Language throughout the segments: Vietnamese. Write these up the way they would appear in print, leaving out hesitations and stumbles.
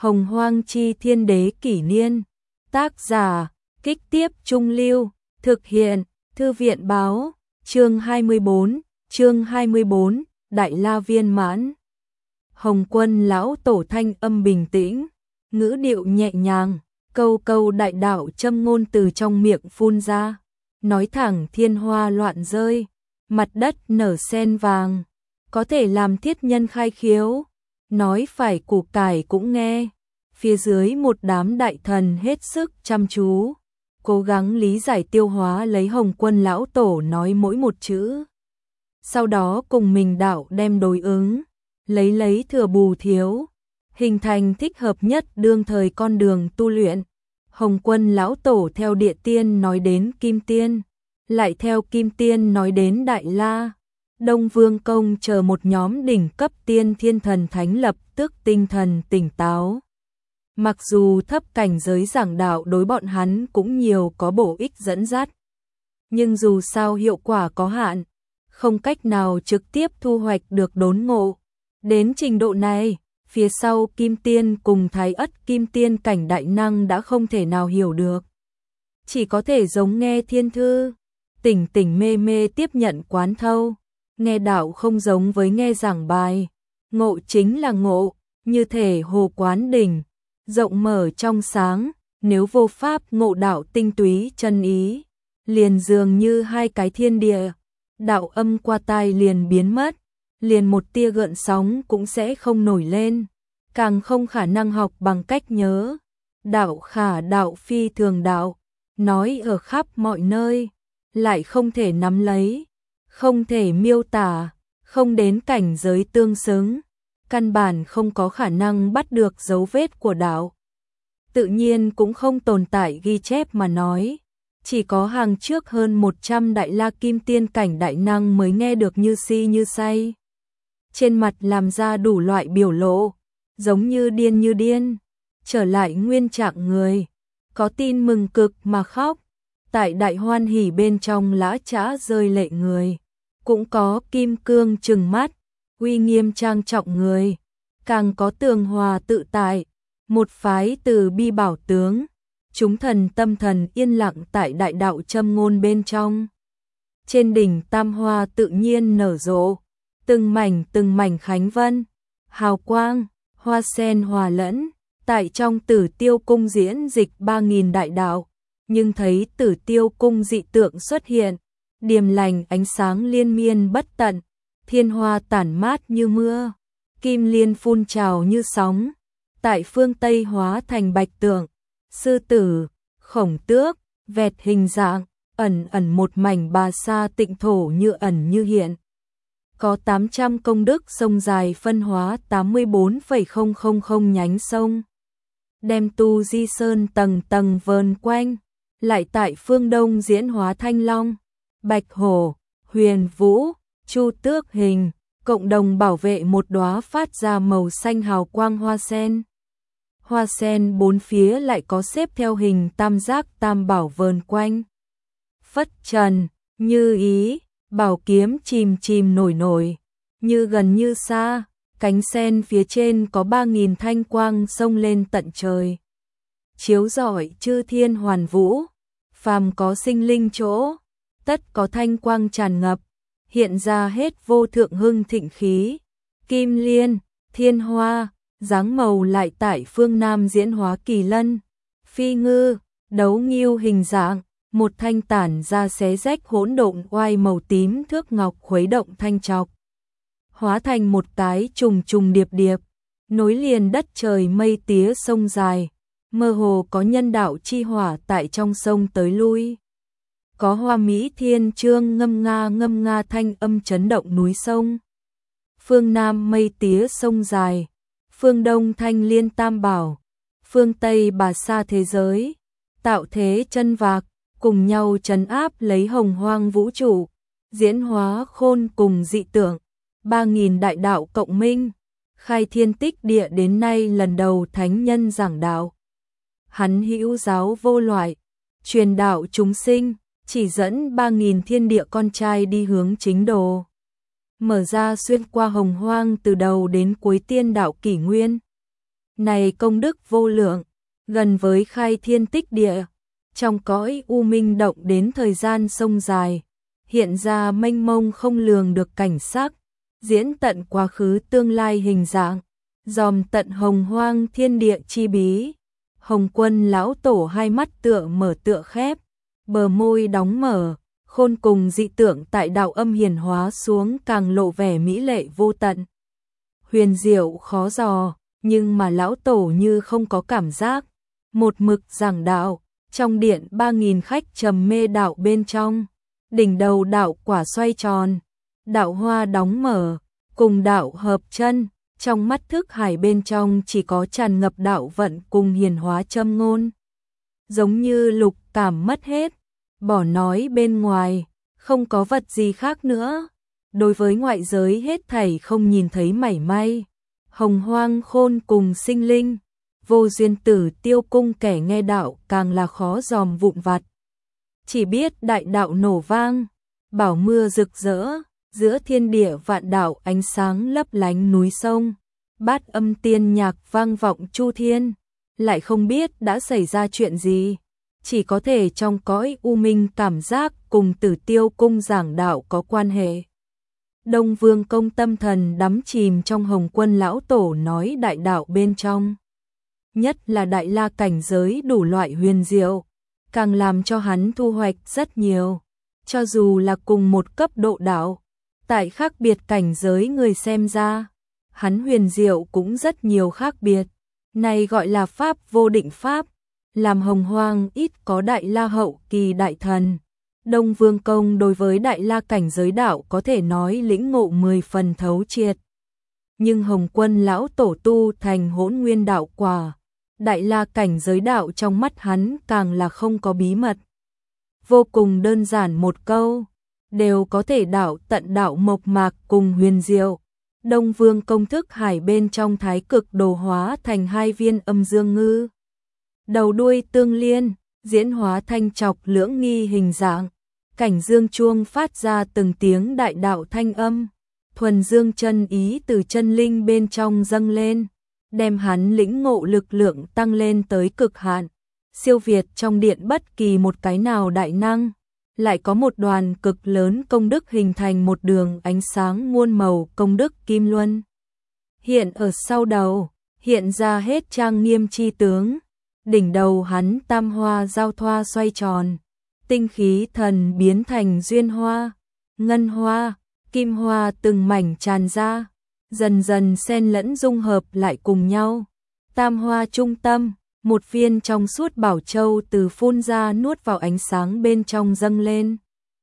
Hồng Hoang Chi Thiên Đế Kỷ Niên. Tác giả, Kích Tiếp Trung Lưu. Thực hiện, Thư viện Báo. Chương 24, Đại La Viên Mãn. Hồng Quân lão tổ thanh âm bình tĩnh, ngữ điệu nhẹ nhàng, câu câu đại đạo châm ngôn từ trong miệng phun ra, nói thẳng thiên hoa loạn rơi, mặt đất nở sen vàng, có thể làm thiết nhân khai khiếu, nói phải củ cải cũng nghe. Phía dưới một đám đại thần hết sức chăm chú, cố gắng lý giải tiêu hóa lấy Hồng Quân lão tổ nói mỗi một chữ. Sau đó cùng mình đạo đem đối ứng, lấy thừa bù thiếu, hình thành thích hợp nhất đương thời con đường tu luyện. Hồng Quân lão tổ theo địa tiên nói đến kim tiên, lại theo kim tiên nói đến đại la. Đông Vương Công chờ một nhóm đỉnh cấp tiên thiên thần thánh lập tức tinh thần tỉnh táo. Mặc dù thấp cảnh giới giảng đạo đối bọn hắn cũng nhiều có bổ ích dẫn dắt, nhưng dù sao hiệu quả có hạn, không cách nào trực tiếp thu hoạch được đốn ngộ. Đến trình độ này, phía sau kim tiên cùng thái ất kim tiên cảnh đại năng đã không thể nào hiểu được. Chỉ có thể giống nghe thiên thư, tỉnh tỉnh mê mê tiếp nhận quán thâu. Nghe đạo không giống với nghe giảng bài, ngộ chính là ngộ, như thể hồ quán đỉnh, rộng mở trong sáng, nếu vô pháp ngộ đạo tinh túy chân ý, liền dường như hai cái thiên địa, đạo âm qua tai liền biến mất, liền một tia gợn sóng cũng sẽ không nổi lên, càng không khả năng học bằng cách nhớ. Đạo khả đạo phi thường đạo, nói ở khắp mọi nơi, lại không thể nắm lấy, không thể miêu tả, không đến cảnh giới tương xứng, căn bản không có khả năng bắt được dấu vết của đạo. Tự nhiên cũng không tồn tại ghi chép mà nói, chỉ có hàng trước hơn 100 đại la kim tiên cảnh đại năng mới nghe được như si như say. Trên mặt làm ra đủ loại biểu lộ, giống như điên, trở lại nguyên trạng người, có tin mừng cực mà khóc, tại đại hoan hỉ bên trong lã chã rơi lệ người. Cũng có kim cương trừng mắt, uy nghiêm trang trọng người, càng có tường hòa tự tại, một phái từ bi bảo tướng, chúng thần tâm thần yên lặng tại đại đạo châm ngôn bên trong. Trên đỉnh tam hoa tự nhiên nở rộ, từng mảnh khánh vân, hào quang, hoa sen hòa lẫn, tại trong Tử Tiêu cung diễn dịch 3000 đại đạo, nhưng thấy Tử Tiêu cung dị tượng xuất hiện. Điềm lành ánh sáng liên miên bất tận, thiên hoa tản mát như mưa, kim liên phun trào như sóng, tại phương Tây hóa thành bạch tượng, sư tử, khổng tước, vẹt hình dạng, ẩn một mảnh bà sa tịnh thổ như ẩn như hiện. Có 800 công đức sông dài phân hóa 84,000 nhánh sông, đem Tu Di Sơn tầng tầng vờn quanh, lại tại phương Đông diễn hóa Thanh Long, Bạch Hổ, Huyền Vũ, Chu Tước hình, cộng đồng bảo vệ một đóa phát ra màu xanh hào quang hoa sen. Hoa sen bốn phía lại có xếp theo hình tam giác tam bảo vờn quanh. Phất trần, như ý, bảo kiếm chìm nổi, như gần như xa, cánh sen phía trên có 3000 thanh quang xông lên tận trời. Chiếu rọi chư thiên hoàn vũ, phàm có sinh linh chỗ, tất có thanh quang tràn ngập, hiện ra hết vô thượng hưng thịnh khí. Kim liên, thiên hoa, dáng màu lại tại phương Nam diễn hóa kỳ lân, phi ngư, đấu nghiêu hình dạng, một thanh tản ra xé rách hỗn độn oai màu tím thước ngọc khuấy động thanh trọc, hóa thành một cái trùng điệp, nối liền đất trời mây tía sông dài, mơ hồ có nhân đạo chi hỏa tại trong sông tới lui. Có hoa mỹ thiên chương ngâm nga thanh âm chấn động núi sông. Phương Nam mây tía sông dài, phương Đông thanh liên tam bảo, phương Tây bà sa thế giới, tạo thế chân vạc, cùng nhau trấn áp lấy hồng hoang vũ trụ, diễn hóa khôn cùng dị tượng, 3000 đại đạo cộng minh, khai thiên tích địa đến nay lần đầu thánh nhân giảng đạo. Hắn hữu giáo vô loại, truyền đạo chúng sinh, chỉ dẫn 3000 thiên địa con trai đi hướng chính đồ. Mở ra xuyên qua hồng hoang từ đầu đến cuối tiên đạo kỷ nguyên. Này công đức vô lượng, gần với khai thiên tích địa, trong cõi u minh động đến thời gian sông dài, hiện ra mênh mông không lường được cảnh sắc, diễn tận quá khứ tương lai hình dạng, dòm tận hồng hoang thiên địa chi bí. Hồng Quân lão tổ hai mắt tựa mở tựa khép, bờ môi đóng mở, khôn cùng dị tượng tại đạo âm hiển hóa xuống càng lộ vẻ mỹ lệ vô tận. Huyền diệu khó dò, nhưng mà lão tổ như không có cảm giác, một mực giảng đạo, trong điện 3.000 khách trầm mê đạo bên trong, đỉnh đầu đạo quả xoay tròn, đạo hoa đóng mở, cùng đạo hợp chân, trong mắt thức hải bên trong chỉ có tràn ngập đạo vận cùng hiển hóa châm ngôn. Giống như lục cảm mất hết, bỏ nói bên ngoài, không có vật gì khác nữa. Đối với ngoại giới hết thảy không nhìn thấy mảy may. Hồng hoang khôn cùng sinh linh, vô duyên tử tiêu cung kẻ nghe đạo càng là khó dòm vụn vặt. Chỉ biết đại đạo nổ vang, bảo mưa rực rỡ, giữa thiên địa vạn đạo ánh sáng lấp lánh núi sông, bát âm tiên nhạc vang vọng chu thiên, lại không biết đã xảy ra chuyện gì, chỉ có thể trong cõi u minh cảm giác cùng Tử Tiêu cung giảng đạo có quan hệ. Đông Vương công tâm thần đắm chìm trong Hồng Quân lão tổ nói đại đạo bên trong, nhất là đại la cảnh giới đủ loại huyền diệu, càng làm cho hắn thu hoạch rất nhiều, cho dù là cùng một cấp độ đạo, tại khác biệt cảnh giới người xem ra, hắn huyền diệu cũng rất nhiều khác biệt. Này gọi là pháp vô định pháp, làm hồng hoang ít có đại la hậu kỳ đại thần. Đông Vương công đối với đại la cảnh giới đạo có thể nói lĩnh ngộ 10 phần thấu triệt. Nhưng Hồng Quân lão tổ tu thành Hỗn Nguyên đạo quả, đại la cảnh giới đạo trong mắt hắn càng là không có bí mật. Vô cùng đơn giản một câu, đều có thể đạo tận đạo mộc mạc cùng huyền diệu. Đông Vương công thức hải bên trong thái cực đồ hóa thành 2 viên âm dương ngư. Đầu đuôi tương liên, diễn hóa thanh trọc lưỡng nghi hình dạng. Cảnh dương chuông phát ra từng tiếng đại đạo thanh âm. Thuần dương chân ý từ chân linh bên trong dâng lên, đem hắn lĩnh ngộ lực lượng tăng lên tới cực hạn. Siêu việt trong điện bất kỳ một cái nào đại năng. Lại có một đoàn cực lớn công đức hình thành một đường ánh sáng muôn màu công đức kim luân. Hiện ở sau đầu, hiện ra hết trang nghiêm chi tướng. Đỉnh đầu hắn tam hoa giao thoa xoay tròn. Tinh khí thần biến thành duyên hoa, ngân hoa, kim hoa từng mảnh tràn ra. Dần dần xen lẫn dung hợp lại cùng nhau. Tam hoa trung tâm, một viên trong suốt bảo châu từ phun ra nuốt vào ánh sáng bên trong dâng lên.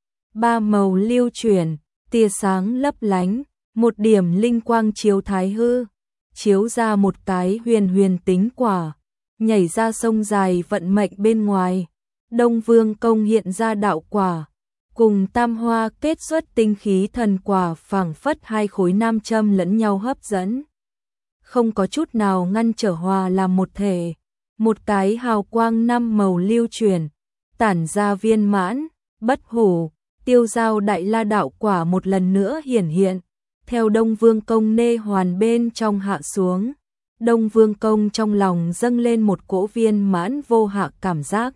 3 màu lưu chuyển, tia sáng lấp lánh, một điểm linh quang chiếu thái hư, chiếu ra một cái huyền huyền tính quả, nhảy ra sông dài vận mệnh bên ngoài. Đông Vương công hiện ra đạo quả, cùng tam hoa kết xuất tinh khí thần quả phảng phất 2 khối nam châm lẫn nhau hấp dẫn. Không có chút nào ngăn trở hòa làm một thể. Một cái hào quang 5 màu lưu chuyển, tản ra viên mãn, bất hủ, tiêu giao đại la đạo quả một lần nữa hiển hiện, theo Đông Vương công nê hoàn bên trong hạ xuống. Đông Vương công trong lòng dâng lên một cỗ viên mãn vô hạ cảm giác.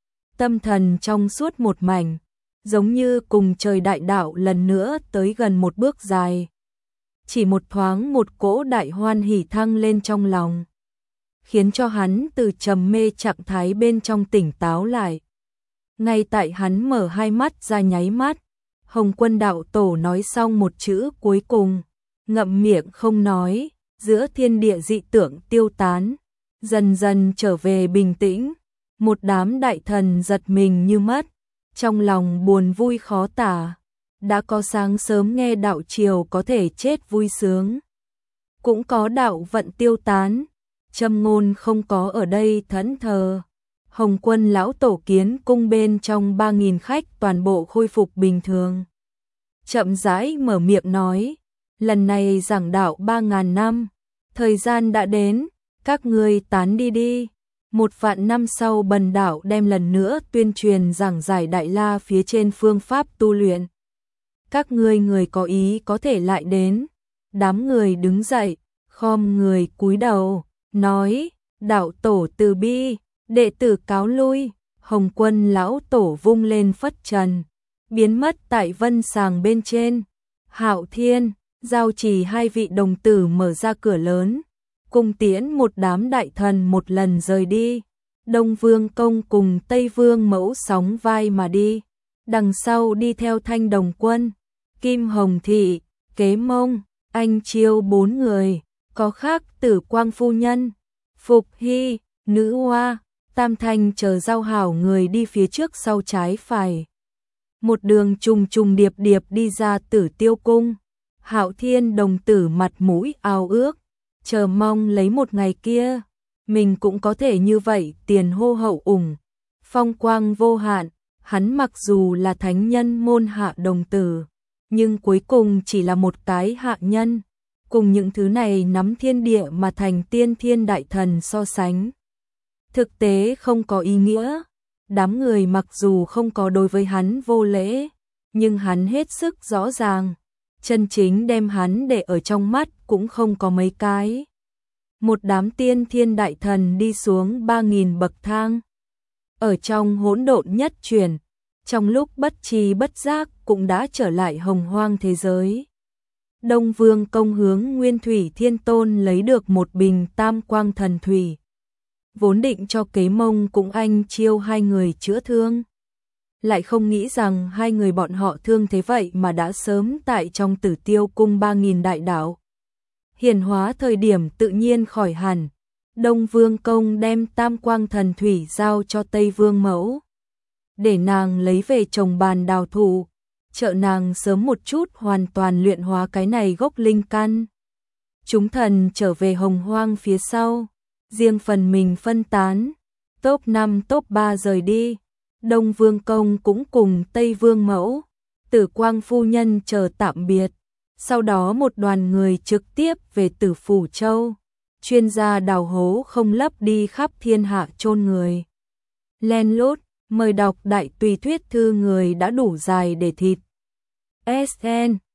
Tâm thần trong suốt một mảnh, giống như cùng trời đại đạo lần nữa tới gần một bước dài. Chỉ một thoáng một cỗ đại hoan hỉ thăng lên trong lòng, khiến cho hắn từ trầm mê trạng thái bên trong tỉnh táo lại. Ngay tại hắn mở hai mắt ra nháy mắt, Hồng Quân đạo tổ nói xong một chữ cuối cùng, ngậm miệng không nói, giữa thiên địa dị tượng tiêu tán, dần dần trở về bình tĩnh. Một đám đại thần giật mình như mất, trong lòng buồn vui khó tả. Đã có sáng sớm nghe đạo triều có thể chết vui sướng, cũng có đạo vận tiêu tán, châm ngôn không có ở đây thẫn thờ. Hồng Quân lão tổ kiến cung bên trong 3.000 khách toàn bộ khôi phục bình thường. Chậm rãi mở miệng nói, lần này giảng đạo 3.000 năm, thời gian đã đến, các ngươi tán đi đi. 1 vạn năm sau bần đạo đem lần nữa tuyên truyền giảng giải đại la phía trên phương pháp tu luyện. Các ngươi người có ý có thể lại đến. Đám người đứng dậy, khom người cúi đầu, nói: đạo tổ từ bi, đệ tử cáo lui. Hồng Quân lão tổ vung lên phất trần, biến mất tại vân sàng bên trên. Hạo Thiên, Giao Trì hai vị đồng tử mở ra cửa lớn, cùng tiễn một đám đại thần một lần rời đi. Đông Vương Công cùng Tây Vương Mẫu sóng vai mà đi, đằng sau đi theo Thanh Đồng Quân, Kim Hồng Thị, Kế Mông, Anh Chiêu bốn người, có khác Tử Quang phu nhân, Phục Hy, Nữ Hoa, Tam Thanh chờ giao hảo người đi phía trước sau trái phải. Một đường trùng trùng điệp điệp đi ra Tử Tiêu cung. Hạo Thiên đồng tử mặt mũi ao ước, chờ mong lấy một ngày kia, mình cũng có thể như vậy tiền hô hậu ủng, phong quang vô hạn. Hắn mặc dù là thánh nhân môn hạ đồng tử, nhưng cuối cùng chỉ là một cái hạ nhân, cùng những thứ này nắm thiên địa mà thành tiên thiên đại thần so sánh, thực tế không có ý nghĩa. Đám người mặc dù không có đối với hắn vô lễ, nhưng hắn hết sức rõ ràng, chân chính đem hắn để ở trong mắt cũng không có mấy cái. Một đám tiên thiên đại thần đi xuống 3.000 bậc thang, ở trong hỗn độn nhất chuyển, trong lúc bất tri bất giác cũng đã trở lại hồng hoang thế giới. Đông Vương Công hướng Nguyên Thủy Thiên Tôn lấy được một bình tam quang thần thủy, vốn định cho Kế Mông cũng Anh Chiêu hai người chữa thương, lại không nghĩ rằng hai người bọn họ thương thế vậy mà đã sớm tại trong Tử Tiêu cung 3.000 đại đạo hiển hóa thời điểm tự nhiên khỏi hẳn. Đông Vương Công đem tam quang thần thủy giao cho Tây Vương Mẫu, để nàng lấy về trồng bàn đào thụ, trợ nàng sớm một chút hoàn toàn luyện hóa cái này gốc linh căn. Chúng thần trở về hồng hoang phía sau, riêng phần mình phân tán, top 5 top 3 rời đi. Đông Vương Công cũng cùng Tây Vương Mẫu, Tử Quang phu nhân chờ tạm biệt. Sau đó một đoàn người trực tiếp về Tử Phủ Châu, chuyên gia đào hố không lấp đi khắp thiên hạ chôn người. Len lút, mời đọc đại tùy thuyết thư người đã đủ dài để thịt. SN